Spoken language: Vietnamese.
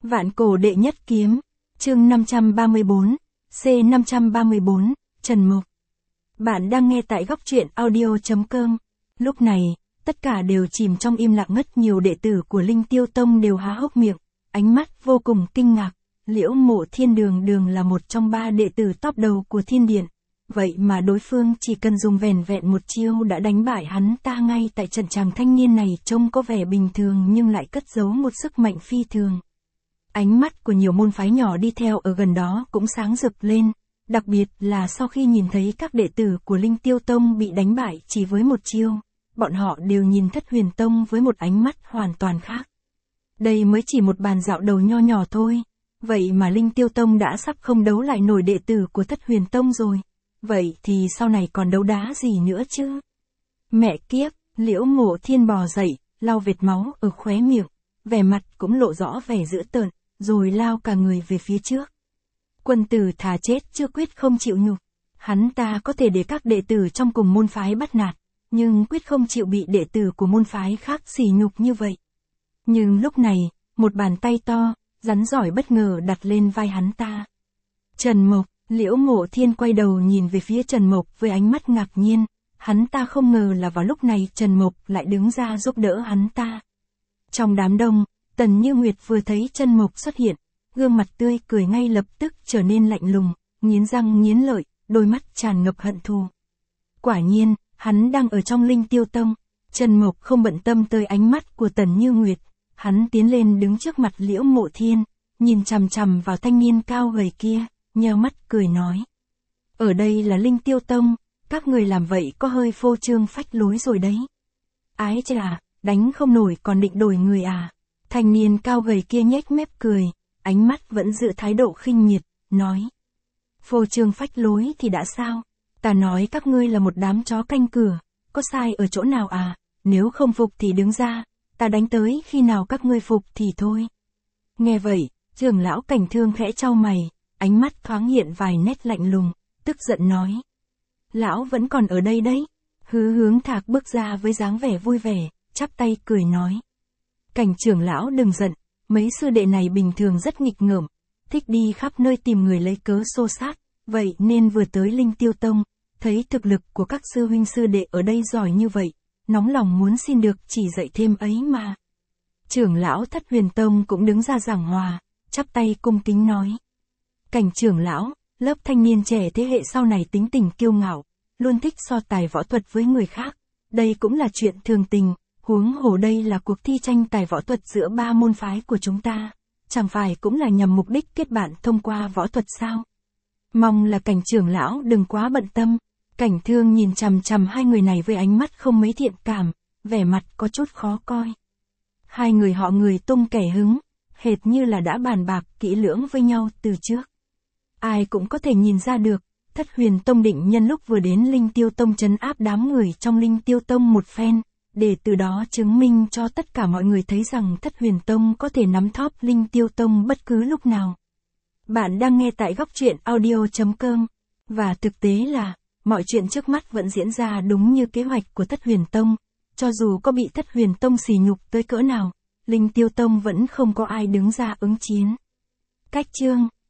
Vạn cổ đệ nhất kiếm, chương 534, C534, Trần Mục. Bạn đang nghe tại góc truyện audio.com. Lúc này, tất cả đều chìm trong im lặng ngất, nhiều đệ tử của Linh Tiêu Tông đều há hốc miệng, ánh mắt vô cùng kinh ngạc. Liễu Mộ Thiên đường là một trong 3 đệ tử top đầu của Thiên Điện. Vậy mà đối phương chỉ cần dùng vẻn vẹn một chiêu đã đánh bại hắn ta ngay tại trận. Chàng thanh niên này trông có vẻ bình thường nhưng lại cất giấu một sức mạnh phi thường. Ánh mắt của nhiều môn phái nhỏ đi theo ở gần đó cũng sáng rực lên, đặc biệt là sau khi nhìn thấy các đệ tử của Linh Tiêu Tông bị đánh bại chỉ với một chiêu, bọn họ đều nhìn Thất Huyền Tông với một ánh mắt hoàn toàn khác. Đây mới chỉ một bàn dạo đầu nho nhỏ thôi, vậy mà Linh Tiêu Tông đã sắp không đấu lại nổi đệ tử của Thất Huyền Tông rồi, vậy thì sau này còn đấu đá gì nữa chứ? Mẹ kiếp, Liễu Mộ Thiên bò dậy, lau vệt máu ở khóe miệng, vẻ mặt cũng lộ rõ vẻ dữ tợn, rồi lao cả người về phía trước. Quân tử thà chết chưa quyết không chịu nhục. Hắn ta có thể để các đệ tử trong cùng môn phái bắt nạt, nhưng quyết không chịu bị đệ tử của môn phái khác sỉ nhục như vậy. Nhưng lúc này, một bàn tay to, rắn giỏi bất ngờ đặt lên vai hắn ta. Trần Mộc, Liễu Mộ Thiên quay đầu nhìn về phía Trần Mộc với ánh mắt ngạc nhiên, hắn ta không ngờ là vào lúc này Trần Mộc lại đứng ra giúp đỡ hắn ta. Trong đám đông, Tần Như Nguyệt vừa thấy Trần Mộc xuất hiện, gương mặt tươi cười ngay lập tức trở nên lạnh lùng, nghiến răng nghiến lợi, đôi mắt tràn ngập hận thù. Quả nhiên, hắn đang ở trong Linh Tiêu Tông. Trần Mộc không bận tâm tới ánh mắt của Tần Như Nguyệt, hắn tiến lên đứng trước mặt Liễu Mộ Thiên, nhìn chằm chằm vào thanh niên cao gầy kia, nheo mắt cười nói: "Ở đây là Linh Tiêu Tông, các người làm vậy có hơi phô trương phách lối rồi đấy." "Ái chà, đánh không nổi còn định đổi người à?" Thanh niên cao gầy kia nhếch mép cười, ánh mắt vẫn giữ thái độ khinh miệt, nói: "Phô trương phách lối thì đã sao? Ta nói các ngươi là một đám chó canh cửa, có sai ở chỗ nào à? Nếu không phục thì đứng ra, ta đánh tới khi nào các ngươi phục thì thôi." Nghe vậy, trưởng lão Cảnh Thương khẽ chau mày, ánh mắt thoáng hiện vài nét lạnh lùng, tức giận nói: "Lão vẫn còn ở đây đấy." Hướng Thạc bước ra với dáng vẻ vui vẻ, chắp tay cười nói: "Cảnh trưởng lão đừng giận, mấy sư đệ này bình thường rất nghịch ngợm, thích đi khắp nơi tìm người lấy cớ xô xát, vậy nên vừa tới Linh Tiêu Tông, thấy thực lực của các sư huynh sư đệ ở đây giỏi như vậy, nóng lòng muốn xin được chỉ dạy thêm ấy mà." Trưởng lão Thất Huyền Tông cũng đứng ra giảng hòa, chắp tay cung kính nói: "Cảnh trưởng lão, lớp thanh niên trẻ thế hệ sau này tính tình kiêu ngạo, luôn thích so tài võ thuật với người khác, đây cũng là chuyện thường tình. Huống hồ đây là cuộc thi tranh tài võ thuật giữa 3 môn phái của chúng ta, chẳng phải cũng là nhằm mục đích kết bạn thông qua võ thuật sao? Mong là Cảnh trưởng lão đừng quá bận tâm." Cảnh Thương nhìn chằm chằm hai người này với ánh mắt không mấy thiện cảm, vẻ mặt có chút khó coi. Hai người họ người tung kẻ hứng, hệt như là đã bàn bạc kỹ lưỡng với nhau từ trước. Ai cũng có thể nhìn ra được, Thất Huyền Tông định nhân lúc vừa đến Linh Tiêu Tông trấn áp đám người trong Linh Tiêu Tông một phen, để từ đó chứng minh cho tất cả mọi người thấy rằng Thất Huyền Tông có thể nắm thóp Linh Tiêu Tông bất cứ lúc nào. Bạn đang nghe tại góc truyện audio.com, và thực tế là, mọi chuyện trước mắt vẫn diễn ra đúng như kế hoạch của Thất Huyền Tông, cho dù có bị Thất Huyền Tông sỉ nhục tới cỡ nào, Linh Tiêu Tông vẫn không có ai đứng ra ứng chiến. Cách chương